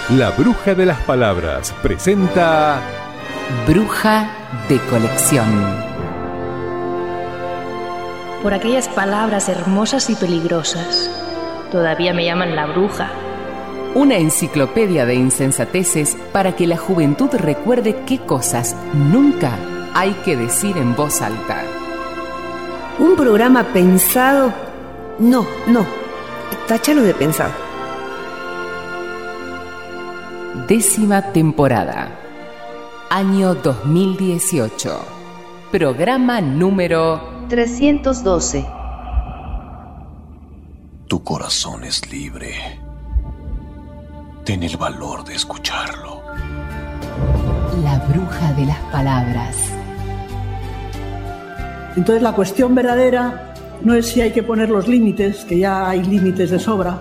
La Bruja de las Palabras presenta Bruja de Colección. Por aquellas palabras hermosas y peligrosas, todavía me llaman la bruja. Una enciclopedia de insensateces para que la juventud recuerde qué cosas nunca hay que decir en voz alta. Un programa pensado... No, táchalo de pensado. 10ª temporada, año 2018, programa número 312. Tu corazón es libre. Ten el valor de escucharlo. La Bruja de las Palabras. Entonces la cuestión verdadera no es si hay que poner los límites, que ya hay límites de sobra,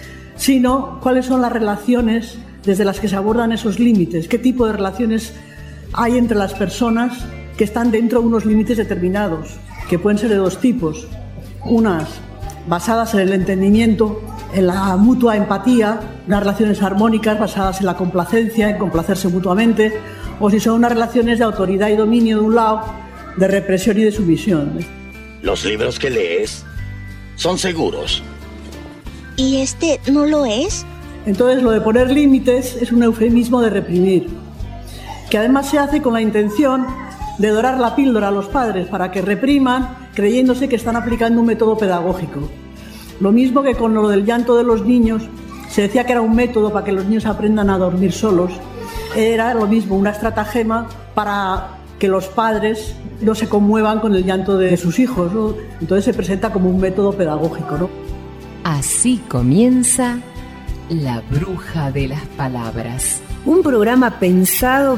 sino cuáles son las relaciones desde las que se abordan esos límites, qué tipo de relaciones hay entre las personas que están dentro de unos límites determinados, que pueden ser de dos tipos. Unas basadas en el entendimiento, en la mutua empatía, unas relaciones armónicas basadas en la complacencia, en complacerse mutuamente, o si son unas relaciones de autoridad y dominio de un lado, de represión y de sumisión. ¿Los libros que lees son seguros? ¿Y este no lo es? Entonces lo de poner límites es un eufemismo de reprimir, que además se hace con la intención de dorar la píldora a los padres para que repriman creyéndose que están aplicando un método pedagógico. Lo mismo que con lo del llanto de los niños, se decía que era un método para que los niños aprendan a dormir solos. Era lo mismo, una estratagema para que los padres no se conmuevan con el llanto de sus hijos, ¿no? Entonces se presenta como un método pedagógico, ¿no? Así comienza La Bruja de las Palabras. Un programa pensado...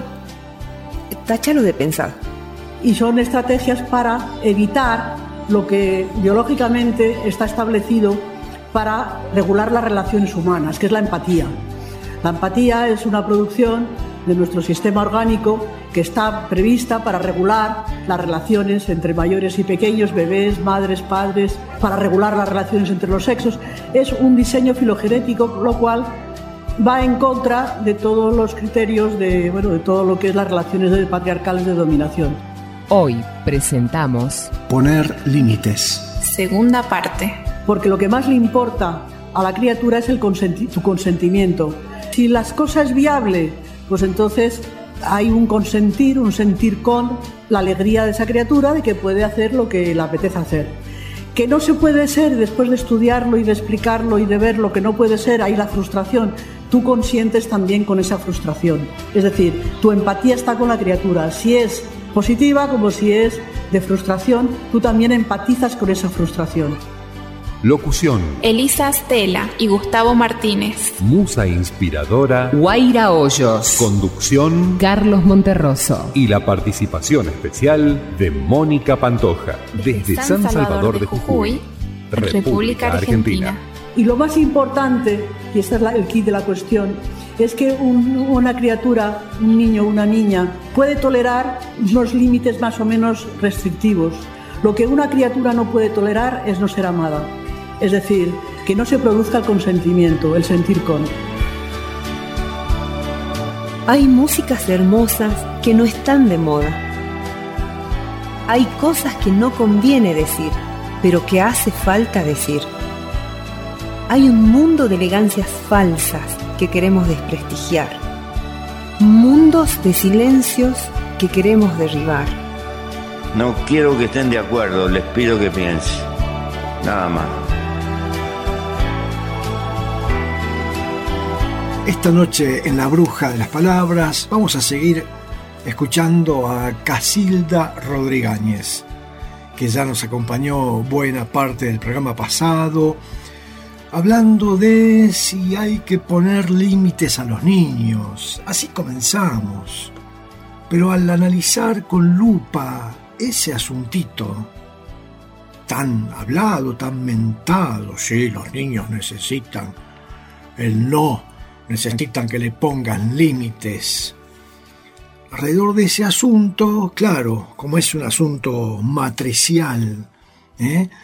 Táchalo de pensado. Y son estrategias para evitar lo que biológicamente está establecido para regular las relaciones humanas, que es la empatía. La empatía es una producción de nuestro sistema orgánico que está prevista para regular las relaciones entre mayores y pequeños, bebés, madres, padres, para regular las relaciones entre los sexos. Es un diseño filogenético, lo cual va en contra de todos los criterios de todo lo que es las relaciones patriarcales de dominación. Hoy presentamos Poner límites. Segunda parte. Porque lo que más le importa a la criatura es su consentimiento. Si las cosas es viable, pues entonces hay un consentir, un sentir con la alegría de esa criatura de que puede hacer lo que le apetece hacer. Que no se puede ser, después de estudiarlo y de explicarlo y de ver lo que no puede ser, hay la frustración. Tú consientes también con esa frustración. Es decir, tu empatía está con la criatura. Si es positiva como si es de frustración, tú también empatizas con esa frustración. Locución: Elisa Astela y Gustavo Martínez. Musa inspiradora: Guaira Hoyos. Conducción: Carlos Monterroso. Y la participación especial de Mónica Pantoja, desde San Salvador de Jujuy, República Argentina. Y lo más importante, y este es el quid de la cuestión, es que una criatura, un niño o una niña, puede tolerar unos límites más o menos restrictivos. Lo que una criatura no puede tolerar es no ser amada. Es decir, que no se produzca el consentimiento, el sentir con. Hay músicas hermosas que no están de moda. Hay cosas que no conviene decir, pero que hace falta decir. Hay un mundo de elegancias falsas que queremos desprestigiar. Mundos de silencios que queremos derribar. No quiero que estén de acuerdo, les pido que piensen. Nada más. Esta noche en La Bruja de las Palabras vamos a seguir escuchando a Casilda Rodríguez, que ya nos acompañó buena parte del programa pasado, hablando de si hay que poner límites a los niños. Así comenzamos. Pero al analizar con lupa ese asuntito tan hablado, tan mentado, sí, los niños necesitan el no, necesitan que le pongan límites. Alrededor de ese asunto, claro, como es un asunto matricial,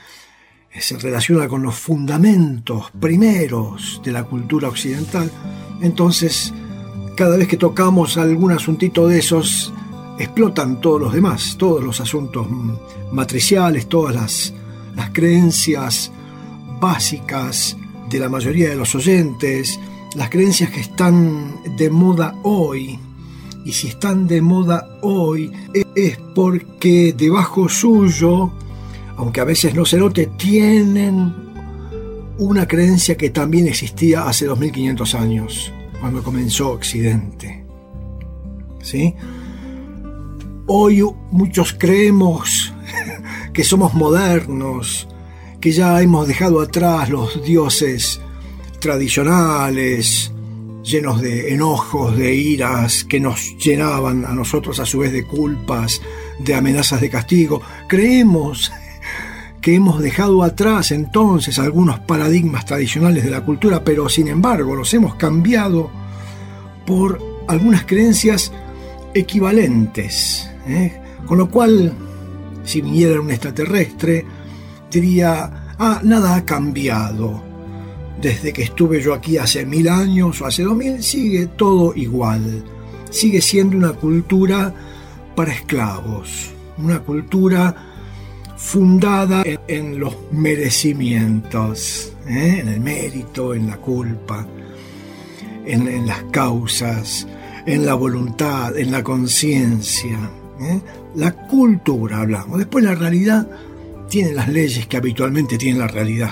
se relaciona con los fundamentos primeros de la cultura occidental, Entonces, cada vez que tocamos algún asuntito de esos, explotan todos los demás, todos los asuntos matriciales, todas las creencias básicas de la mayoría de los oyentes, las creencias que están de moda hoy. Y si están de moda hoy es porque debajo suyo, aunque a veces no se note, tienen una creencia que también existía hace 2500 años, cuando comenzó Occidente. ¿Sí? Hoy muchos creemos que somos modernos, que ya hemos dejado atrás los dioses tradicionales, llenos de enojos, de iras, que nos llenaban a nosotros a su vez de culpas, de amenazas de castigo. Creemos que hemos dejado atrás entonces algunos paradigmas tradicionales de la cultura, pero sin embargo los hemos cambiado por algunas creencias equivalentes, con lo cual, si viniera un extraterrestre, diría, nada ha cambiado. Desde que estuve yo aquí hace 1000 años o hace 2000, sigue todo igual. Sigue siendo una cultura para esclavos, una cultura fundada en los merecimientos, en el mérito, en la culpa, en las causas, en la voluntad, en la conciencia. La cultura hablamos. Después la realidad tiene las leyes que habitualmente tiene la realidad.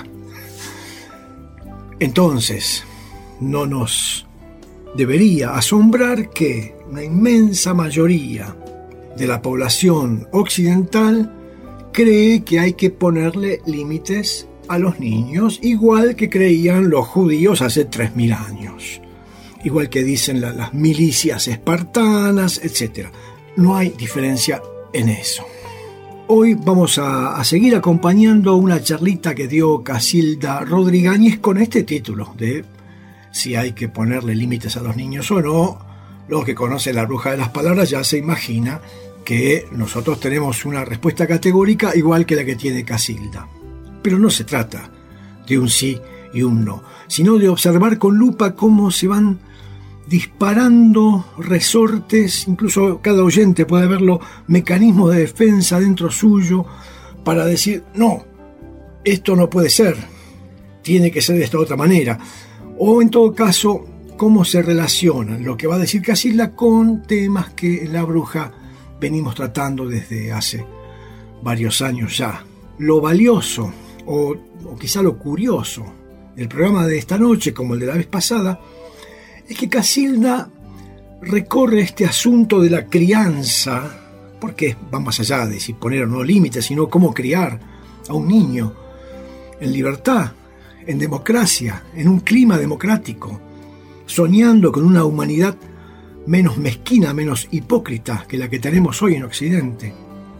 Entonces, no nos debería asombrar que una inmensa mayoría de la población occidental cree que hay que ponerle límites a los niños, igual que creían los judíos hace 3000 años, igual que dicen las milicias espartanas, etc. No hay diferencia en eso. Hoy vamos a seguir acompañando una charlita que dio Casilda Rodrigáñez con este título de si hay que ponerle límites a los niños o no. Los que conocen la bruja de las palabras ya se imagina que nosotros tenemos una respuesta categórica igual que la que tiene Casilda. Pero no se trata de un sí y un no, sino de observar con lupa cómo se van disparando resortes, incluso cada oyente puede verlo, mecanismos de defensa dentro suyo para decir, no, esto no puede ser, tiene que ser de esta otra manera. O en todo caso, cómo se relacionan lo que va a decir Casilda con temas que en La Bruja venimos tratando desde hace varios años ya. Lo valioso, o quizá lo curioso, del programa de esta noche, como el de la vez pasada, es que Casilda recorre este asunto de la crianza, porque va más allá de si poner o no límites, sino cómo criar a un niño en libertad, en democracia, en un clima democrático, soñando con una humanidad menos mezquina, menos hipócrita que la que tenemos hoy en Occidente.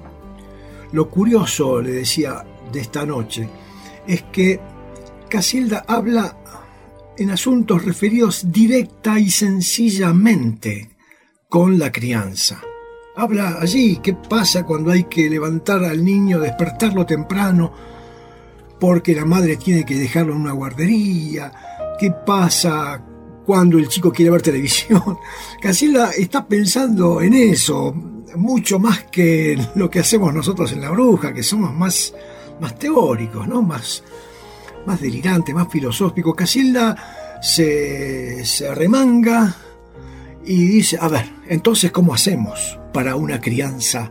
Lo curioso, le decía, de esta noche, es que Casilda habla en asuntos referidos directa y sencillamente con la crianza. Habla allí qué pasa cuando hay que levantar al niño, despertarlo temprano, porque la madre tiene que dejarlo en una guardería. ¿Qué pasa cuando el chico quiere ver televisión? Casilda está pensando en eso, mucho más que lo que hacemos nosotros en La Bruja, que somos más teóricos, ¿no? Más delirante, más filosófico. Casilda se arremanga y dice, a ver, entonces, ¿cómo hacemos para una crianza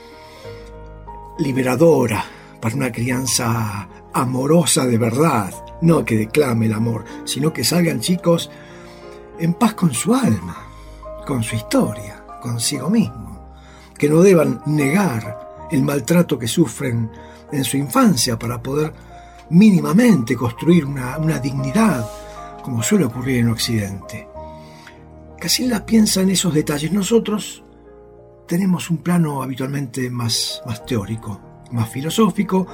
liberadora, para una crianza amorosa de verdad? No que declame el amor, sino que salgan chicos en paz con su alma, con su historia, consigo mismo, que no deban negar el maltrato que sufren en su infancia para poder mínimamente construir una dignidad, como suele ocurrir en Occidente. Casilda piensa en esos detalles. Nosotros tenemos un plano habitualmente más teórico, más filosófico.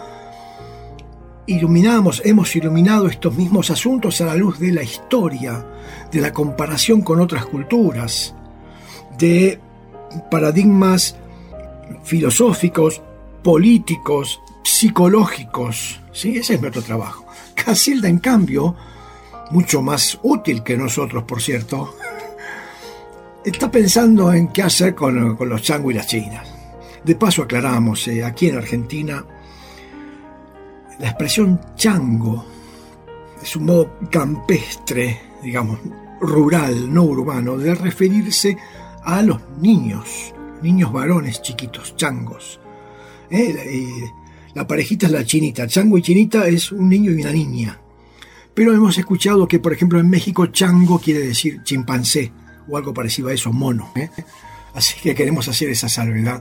Hemos iluminado estos mismos asuntos a la luz de la historia, de la comparación con otras culturas, de paradigmas filosóficos, políticos, psicológicos, ¿sí? Ese es nuestro trabajo. Casilda, en cambio, mucho más útil que nosotros, por cierto, está pensando en qué hacer con los changos y las chinas. De paso aclaramos, aquí en Argentina, la expresión chango es un modo campestre, digamos, rural, no urbano, de referirse a los niños varones chiquitos, changos. La parejita es la chinita, chango y chinita es un niño y una niña. Pero hemos escuchado que, por ejemplo, en México chango quiere decir chimpancé o algo parecido a eso, mono. Así que queremos hacer esa salvedad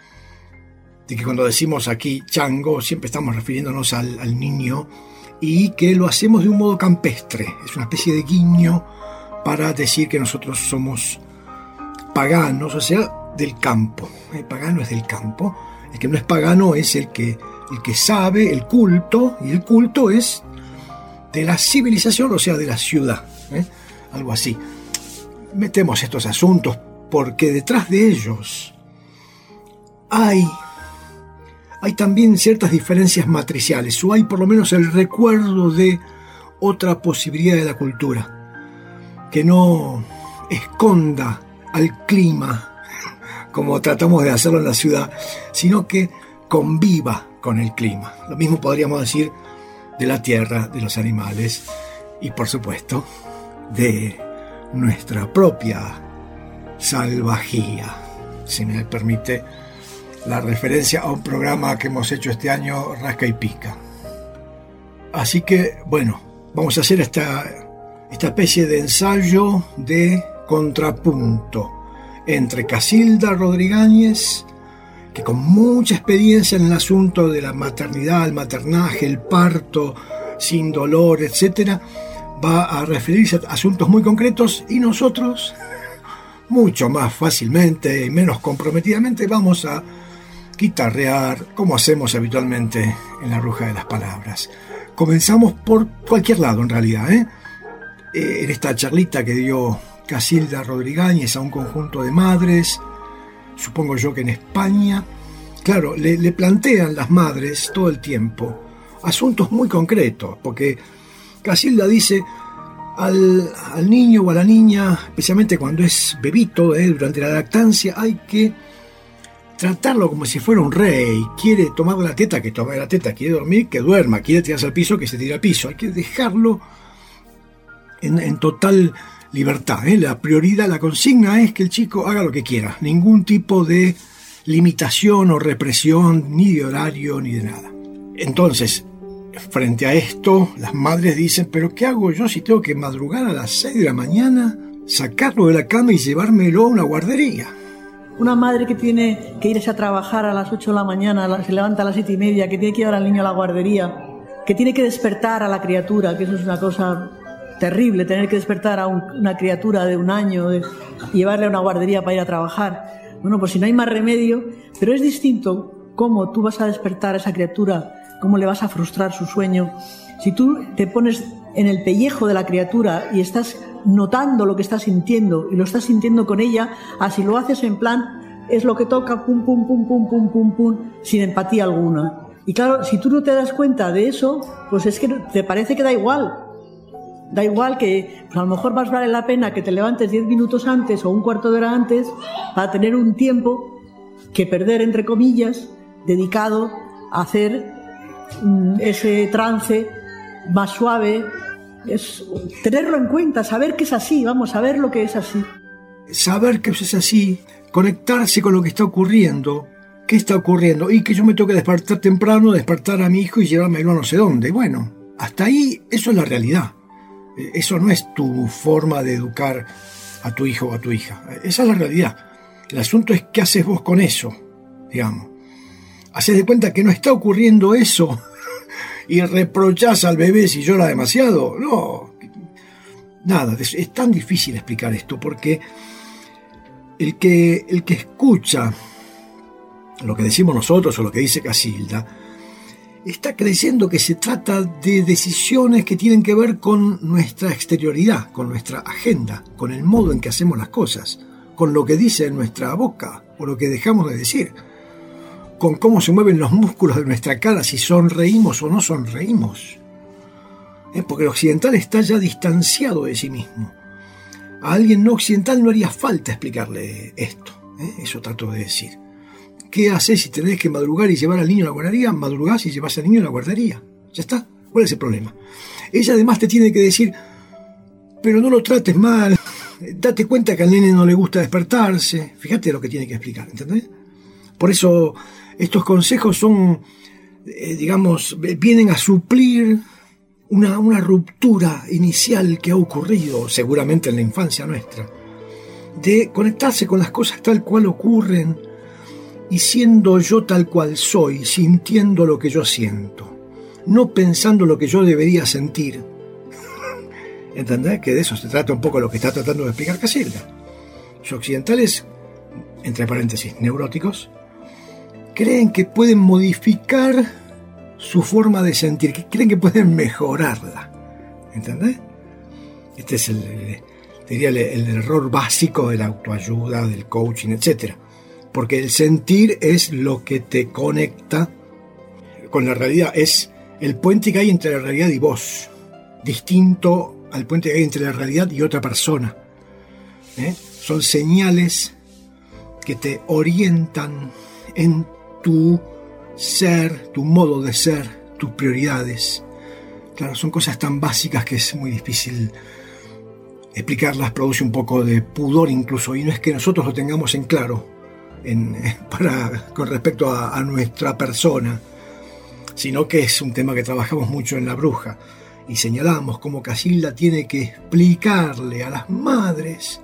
de que cuando decimos aquí chango siempre estamos refiriéndonos al niño y que lo hacemos de un modo campestre. Es una especie de guiño para decir que nosotros somos paganos, o sea, del campo. El pagano es del campo. El que no es pagano es el que sabe, el culto, y el culto es de la civilización, o sea, de la ciudad. Algo así. Metemos estos asuntos porque detrás de ellos hay también ciertas diferencias matriciales, o hay por lo menos el recuerdo de otra posibilidad de la cultura, que no esconda al clima como tratamos de hacerlo en la ciudad, sino que conviva con el clima. Lo mismo podríamos decir de la tierra, de los animales y, por supuesto, de nuestra propia salvajía, si me permite la referencia a un programa que hemos hecho este año, Rasca y Pica. Así que, bueno, vamos a hacer esta especie de ensayo de contrapunto entre Casilda Rodríguez, que con mucha experiencia en el asunto de la maternidad, el maternaje, el parto sin dolor, etc., va a referirse a asuntos muy concretos, y nosotros, mucho más fácilmente y menos comprometidamente, vamos a guitarrear como hacemos habitualmente en La Bruja de las Palabras. Comenzamos por cualquier lado, en realidad, en esta charlita que dio Casilda Rodríguez a un conjunto de madres, supongo yo que en España. Claro, le plantean las madres todo el tiempo asuntos muy concretos, porque Casilda dice al niño o a la niña, especialmente cuando es bebito, durante la lactancia, hay que tratarlo como si fuera un rey. Quiere tomar la teta, que tome la teta. Quiere dormir, que duerma. Quiere tirarse al piso, que se tire al piso. Hay que dejarlo en total libertad. La prioridad, la consigna es que el chico haga lo que quiera. Ningún tipo de limitación o represión, ni de horario, ni de nada. Entonces, frente a esto, las madres dicen, ¿pero qué hago yo si tengo que madrugar a las 6 de la mañana, sacarlo de la cama y llevármelo a una guardería? Una madre que tiene que irse a trabajar a las 8 de la mañana, se levanta a las 7:30, que tiene que llevar al niño a la guardería, que tiene que despertar a la criatura, que eso es una cosa terrible, tener que despertar a una criatura de 1 año y llevarle a una guardería para ir a trabajar. Bueno, pues si no hay más remedio, pero es distinto cómo tú vas a despertar a esa criatura, cómo le vas a frustrar su sueño. Si tú te pones en el pellejo de la criatura y estás notando lo que está sintiendo y lo estás sintiendo con ella, así lo haces en plan, es lo que toca, pum, pum, pum, pum, pum, pum, pum, sin empatía alguna. Y claro, si tú no te das cuenta de eso, pues es que te parece que da igual. Da igual que pues a lo mejor más vale la pena que te levantes 10 minutos antes o un cuarto de hora antes para tener un tiempo que perder, entre comillas, dedicado a hacer ese trance más suave. Es tenerlo en cuenta, saber que es así, vamos a ver lo que es así. Saber que es así, conectarse con lo que está ocurriendo, qué está ocurriendo, y que yo me tengo que despertar temprano, despertar a mi hijo y llevármelo a no sé dónde. Bueno, hasta ahí eso es la realidad. Eso no es tu forma de educar a tu hijo o a tu hija. Esa es la realidad. El asunto es qué haces vos con eso, digamos. Haces de cuenta que no está ocurriendo eso y reprochás al bebé si llora demasiado. No, nada, es tan difícil explicar esto, porque el que escucha lo que decimos nosotros o lo que dice Casilda está creyendo que se trata de decisiones que tienen que ver con nuestra exterioridad, con nuestra agenda, con el modo en que hacemos las cosas, con lo que dice nuestra boca o lo que dejamos de decir, con cómo se mueven los músculos de nuestra cara, si sonreímos o no sonreímos. Porque el occidental está ya distanciado de sí mismo. A alguien no occidental no haría falta explicarle esto. Eso trato de decir. ¿Qué haces si tenés que madrugar y llevar al niño a la guardería? Madrugás y llevas al niño a la guardería. Ya está. ¿Cuál es el problema? Ella además te tiene que decir, pero no lo trates mal. Date cuenta que al nene no le gusta despertarse. Fíjate lo que tiene que explicar, ¿entendés? Por eso estos consejos son, vienen a suplir una ruptura inicial que ha ocurrido seguramente en la infancia nuestra, de conectarse con las cosas tal cual ocurren y siendo yo tal cual soy, sintiendo lo que yo siento, no pensando lo que yo debería sentir. ¿Entendés? Que de eso se trata un poco lo que está tratando de explicar Casilda. Los occidentales, entre paréntesis, neuróticos, creen que pueden modificar su forma de sentir, que creen que pueden mejorarla. ¿Entendés? Este es el error básico de la autoayuda, del coaching, etc. Porque el sentir es lo que te conecta con la realidad, es el puente que hay entre la realidad y vos, distinto al puente que hay entre la realidad y otra persona. Son señales que te orientan en tu ser, tu modo de ser, tus prioridades. Claro, son cosas tan básicas que es muy difícil explicarlas, produce un poco de pudor incluso, y no es que nosotros lo tengamos en claro con respecto a nuestra persona, sino que es un tema que trabajamos mucho en La Bruja, y señalamos cómo Casilda tiene que explicarle a las madres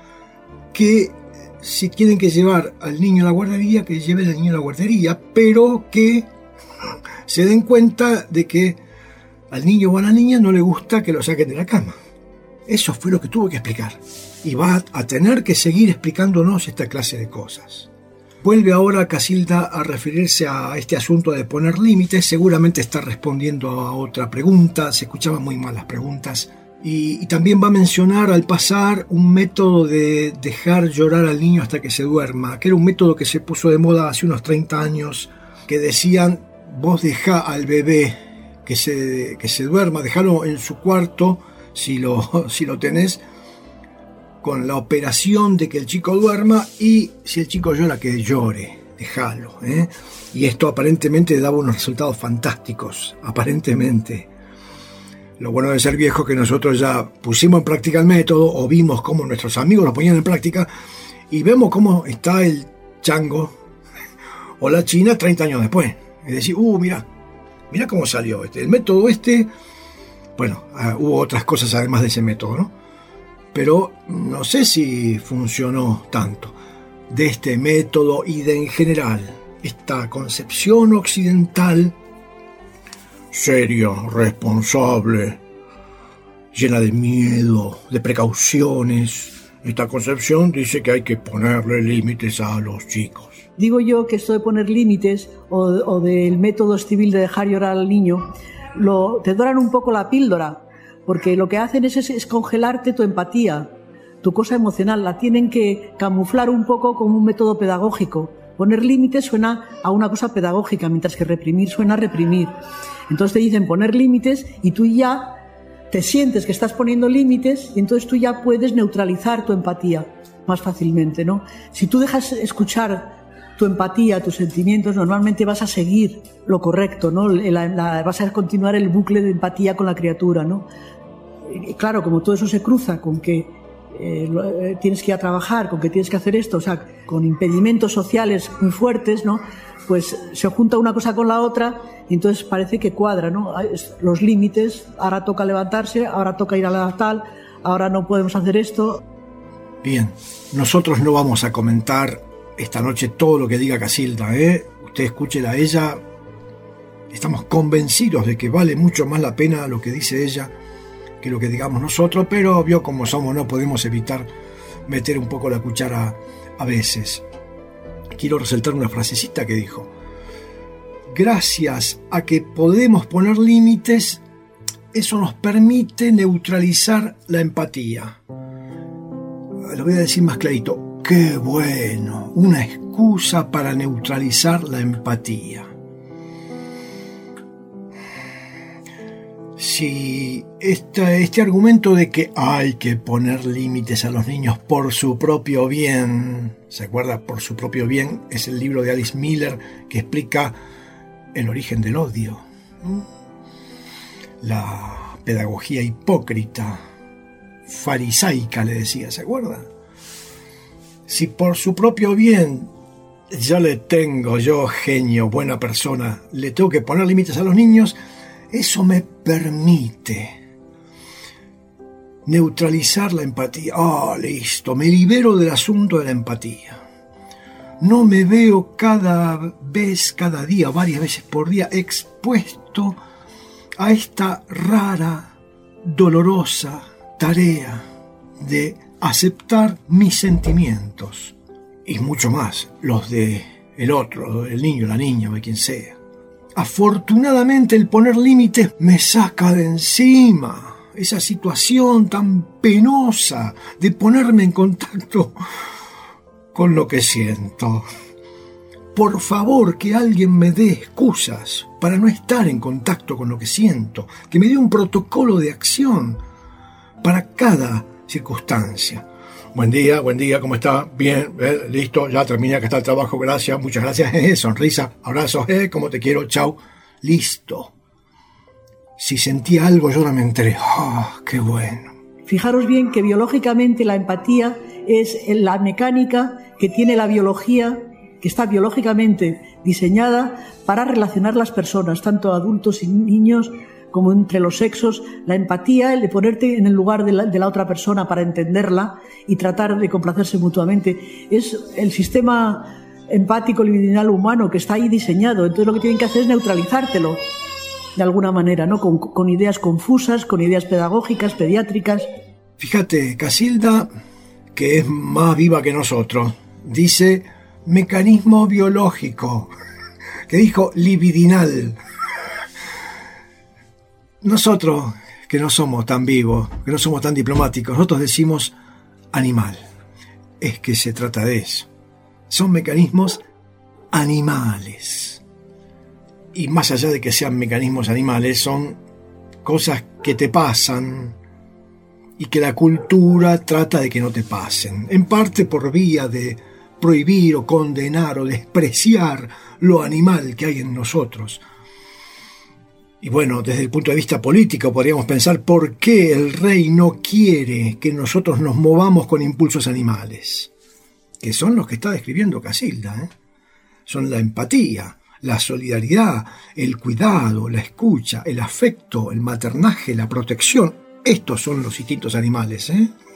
que si tienen que llevar al niño a la guardería, que lleven al niño a la guardería, pero que se den cuenta de que al niño o a la niña no le gusta que lo saquen de la cama. Eso fue lo que tuvo que explicar. Y va a tener que seguir explicándonos esta clase de cosas. Vuelve ahora Casilda a referirse a este asunto de poner límites. Seguramente está respondiendo a otra pregunta. Se escuchaban muy mal las preguntas. Y también va a mencionar al pasar un método de dejar llorar al niño hasta que se duerma, que era un método que se puso de moda hace unos 30 años, que decían, vos dejá al bebé que se duerma, dejalo en su cuarto, si lo tenés, con la operación de que el chico duerma, y si el chico llora, que llore, dejalo. Y esto aparentemente daba unos resultados fantásticos, aparentemente. Lo bueno de ser viejo es que nosotros ya pusimos en práctica el método, o vimos cómo nuestros amigos lo ponían en práctica, y vemos cómo está el chango o la china 30 años después. Es decir, mira cómo salió el método bueno, hubo otras cosas además de ese método, ¿no? Pero no sé si funcionó tanto. De este método y de en general, esta concepción occidental seria, responsable, llena de miedo, de precauciones. Esta concepción dice que hay que ponerle límites a los chicos. Digo yo que esto de poner límites o del método civil de dejar llorar al niño, te doran un poco la píldora, porque lo que hacen es congelarte tu empatía, tu cosa emocional. La tienen que camuflar un poco como un método pedagógico. Poner límites suena a una cosa pedagógica, mientras que reprimir suena a reprimir. Entonces te dicen poner límites y tú ya te sientes que estás poniendo límites y entonces tú ya puedes neutralizar tu empatía más fácilmente, ¿no? Si tú dejas escuchar tu empatía, tus sentimientos, normalmente vas a seguir lo correcto, ¿no? Vas a continuar el bucle de empatía con la criatura, ¿no? Y claro, como todo eso se cruza con que tienes que ir a trabajar, con que tienes que hacer esto, o sea, con impedimentos sociales muy fuertes, ¿no? Pues se junta una cosa con la otra y entonces parece que cuadra, ¿no? Los límites, ahora toca levantarse, ahora toca ir a la tal, ahora no podemos hacer esto. Bien, nosotros no vamos a comentar esta noche todo lo que diga Casilda, Usted escúchela a ella. Estamos convencidos de que vale mucho más la pena lo que dice ella que lo que digamos nosotros, pero obvio como somos no podemos evitar meter un poco la cuchara a veces. Quiero resaltar una frasecita que dijo: gracias a que podemos poner límites, eso nos permite neutralizar la empatía. Lo voy a decir más clarito. ¡Qué bueno! Una excusa para neutralizar la empatía. si este argumento de que hay que poner límites a los niños por su propio bien, ¿se acuerda? Por su propio bien es el libro de Alice Miller que explica el origen del odio, la pedagogía hipócrita, farisaica le decía, ¿se acuerda? Si por su propio bien yo genio, buena persona, le tengo que poner límites a los niños, eso me permite neutralizar la empatía. Listo, me libero del asunto de la empatía. No me veo cada día, varias veces por día, expuesto a esta rara, dolorosa tarea de aceptar mis sentimientos y mucho más, los de el otro, el niño, la niña o de quien sea. Afortunadamente el poner límites me saca de encima esa situación tan penosa de ponerme en contacto con lo que siento. Por favor, que alguien me dé excusas para no estar en contacto con lo que siento, que me dé un protocolo de acción para cada circunstancia. Buen día, ¿cómo está? Bien, listo, ya terminé, acá está el trabajo, gracias, muchas gracias, sonrisa, abrazos, cómo te quiero, chau, listo. Si sentía algo yo no me enteré, qué bueno. Fijaros bien que biológicamente la empatía es la mecánica que tiene la biología, que está biológicamente diseñada para relacionar las personas, tanto adultos y niños, como entre los sexos. La empatía, el de ponerte en el lugar de la otra persona para entenderla y tratar de complacerse mutuamente, es el sistema empático libidinal humano que está ahí diseñado. Entonces lo que tienen que hacer es neutralizártelo de alguna manera, ¿no? Con ideas confusas, con ideas pedagógicas, pediátricas. Fíjate, Casilda, que es más viva que nosotros, dice mecanismo biológico, que dijo libidinal. Nosotros, que no somos tan vivos, que no somos tan diplomáticos, nosotros decimos animal. Es que se trata de eso. Son mecanismos animales. Y más allá de que sean mecanismos animales, son cosas que te pasan y que la cultura trata de que no te pasen. En parte por vía de prohibir o condenar o despreciar lo animal que hay en nosotros. Y bueno, desde el punto de vista político podríamos pensar por qué el rey no quiere que nosotros nos movamos con impulsos animales, que son los que está describiendo Casilda, Son la empatía, la solidaridad, el cuidado, la escucha, el afecto, el maternaje, la protección. Estos son los instintos animales,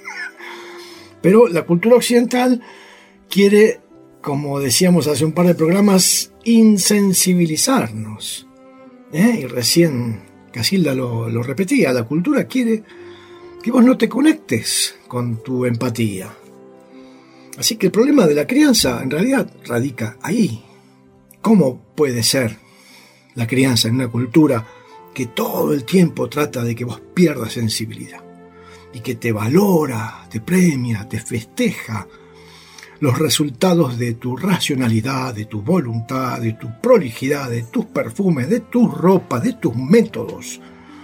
Pero la cultura occidental quiere, como decíamos hace un par de programas, insensibilizarnos. Y recién Casilda lo repetía, la cultura quiere que vos no te conectes con tu empatía. Así que el problema de la crianza en realidad radica ahí. ¿Cómo puede ser la crianza en una cultura que todo el tiempo trata de que vos pierdas sensibilidad y que te valora, te premia, te festeja los resultados de tu racionalidad, de tu voluntad, de tu prolijidad, de tus perfumes, de tus ropas, de tus métodos,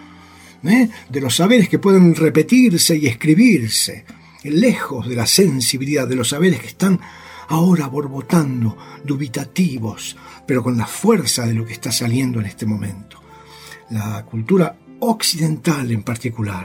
de los saberes que pueden repetirse y escribirse, lejos de la sensibilidad de los saberes que están ahora borbotando, dubitativos, pero con la fuerza de lo que está saliendo en este momento. La cultura occidental en particular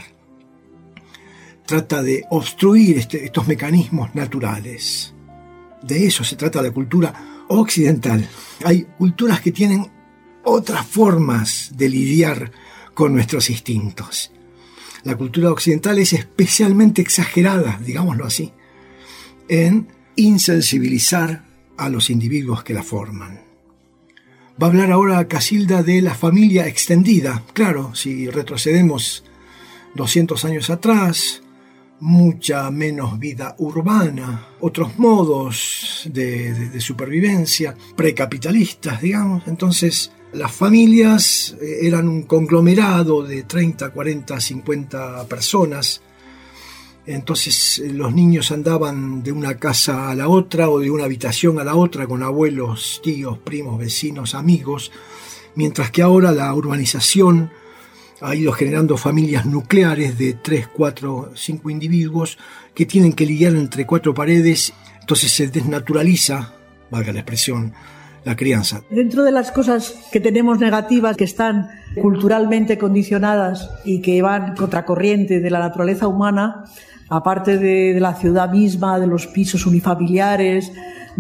trata de obstruir estos mecanismos naturales. De eso se trata la cultura occidental. Hay culturas que tienen otras formas de lidiar con nuestros instintos. La cultura occidental es especialmente exagerada, digámoslo así, en insensibilizar a los individuos que la forman. Va a hablar ahora Casilda de la familia extendida. Claro, si retrocedemos 200 años atrás, mucha menos vida urbana, otros modos de supervivencia, precapitalistas, digamos. Entonces, las familias eran un conglomerado de 30, 40, 50 personas. Entonces, los niños andaban de una casa a la otra o de una habitación a la otra con abuelos, tíos, primos, vecinos, amigos, mientras que ahora la urbanización ha ido generando familias nucleares de 3, 4, 5 individuos que tienen que lidiar entre 4 paredes, entonces se desnaturaliza, valga la expresión, la crianza. Dentro de las cosas que tenemos negativas, que están culturalmente condicionadas y que van contracorriente de la naturaleza humana, aparte de la ciudad misma, de los pisos unifamiliares,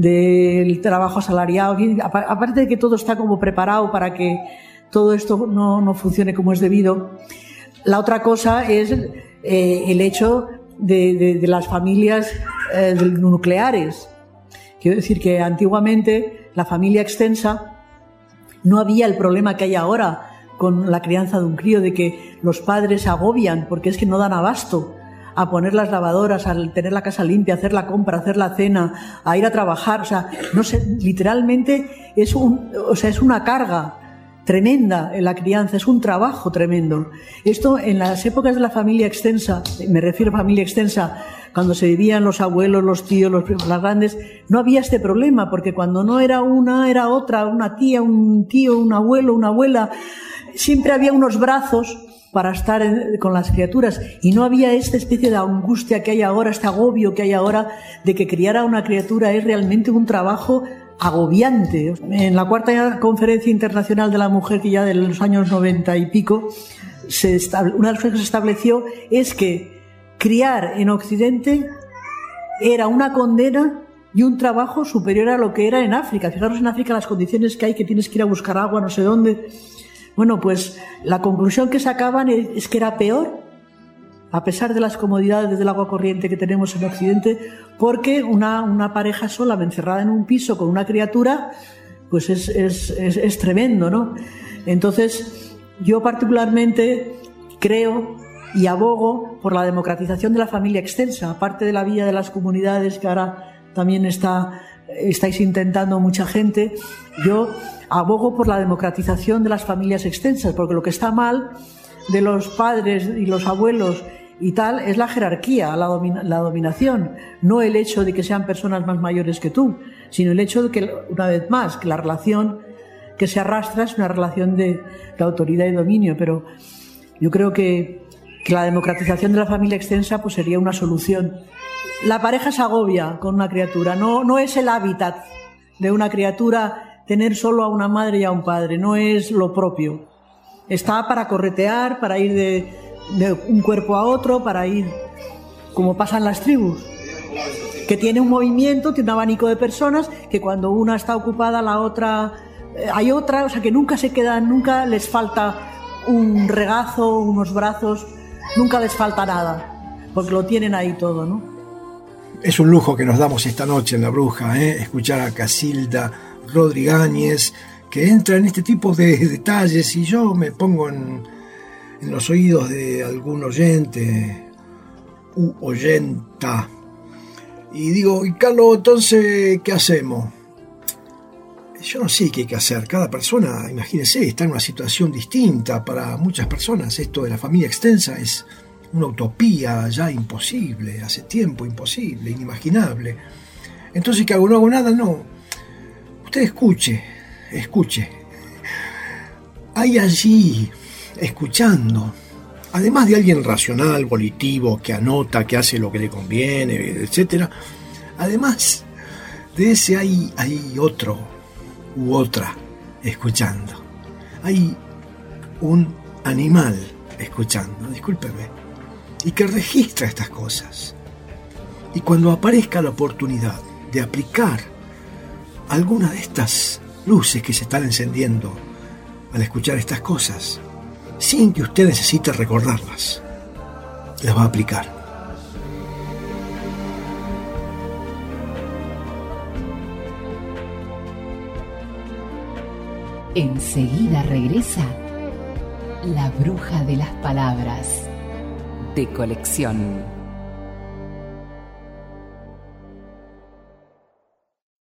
del trabajo asalariado, aparte de que todo está como preparado para que todo esto no funcione como es debido, la otra cosa es el hecho de las familias nucleares. Quiero decir que antiguamente la familia extensa no había el problema que hay ahora con la crianza de un crío, de que los padres se agobian porque es que no dan abasto a poner las lavadoras, a tener la casa limpia, a hacer la compra, a hacer la cena, a ir a trabajar. O sea, no sé, literalmente es una carga tremenda en la crianza, es un trabajo tremendo. Esto en las épocas de la familia extensa, me refiero a familia extensa, cuando se vivían los abuelos, los tíos, los primos, las grandes, no había este problema, porque cuando no era una, era otra, una tía, un tío, un abuelo, una abuela, siempre había unos brazos para estar con las criaturas, y no había esta especie de angustia que hay ahora, este agobio que hay ahora de que criar a una criatura es realmente un trabajo agobiante. En la cuarta conferencia internacional de la mujer, que ya de los años 90 y pico, una de las cosas que se estableció es que criar en Occidente era una condena y un trabajo superior a lo que era en África. Fijaros en África las condiciones que hay, que tienes que ir a buscar agua no sé dónde. Bueno, pues la conclusión que sacaban es que era peor, a pesar de las comodidades del agua corriente que tenemos en Occidente, porque una pareja sola encerrada en un piso con una criatura, pues es tremendo, ¿no? Entonces, yo particularmente creo y abogo por la democratización de la familia extensa, aparte de la vía de las comunidades que ahora también estáis intentando mucha gente. Yo abogo por la democratización de las familias extensas, porque lo que está mal de los padres y los abuelos y tal es la jerarquía, la dominación, no el hecho de que sean personas más mayores que tú, sino el hecho de que, una vez más, que la relación que se arrastra es una relación de autoridad y dominio. Pero yo creo que la democratización de la familia extensa pues sería una solución. La pareja se agobia con una criatura, no es el hábitat de una criatura tener solo a una madre y a un padre, no es lo propio. Está para corretear, para ir de un cuerpo a otro, para ir como pasan las tribus, que tiene un movimiento, tiene un abanico de personas, que cuando una está ocupada la otra, hay otra, o sea que nunca se quedan, nunca les falta un regazo, unos brazos, nunca les falta nada, porque lo tienen ahí todo, ¿no? Es un lujo que nos damos esta noche en La Bruja, escuchar a Casilda Rodríguez, que entra en este tipo de detalles, y yo me pongo en los oídos de algún oyente u oyenta y digo, y Carlos, entonces, ¿qué hacemos? Yo no sé qué hay que hacer. Cada persona, imagínense, está en una situación distinta. Para muchas personas esto de la familia extensa es una utopía ya imposible, hace tiempo imposible, inimaginable. Entonces, ¿qué hago? ¿No hago nada? No. Usted escuche. Hay allí, escuchando, además de alguien racional, volitivo, que anota, que hace lo que le conviene, etc. Además de ese hay otro u otra escuchando. Hay un animal escuchando, discúlpeme, y que registra estas cosas. Y cuando aparezca la oportunidad de aplicar alguna de estas luces que se están encendiendo al escuchar estas cosas, sin que usted necesite recordarlas, las va a aplicar. Enseguida regresa La Bruja de las Palabras, de Colección.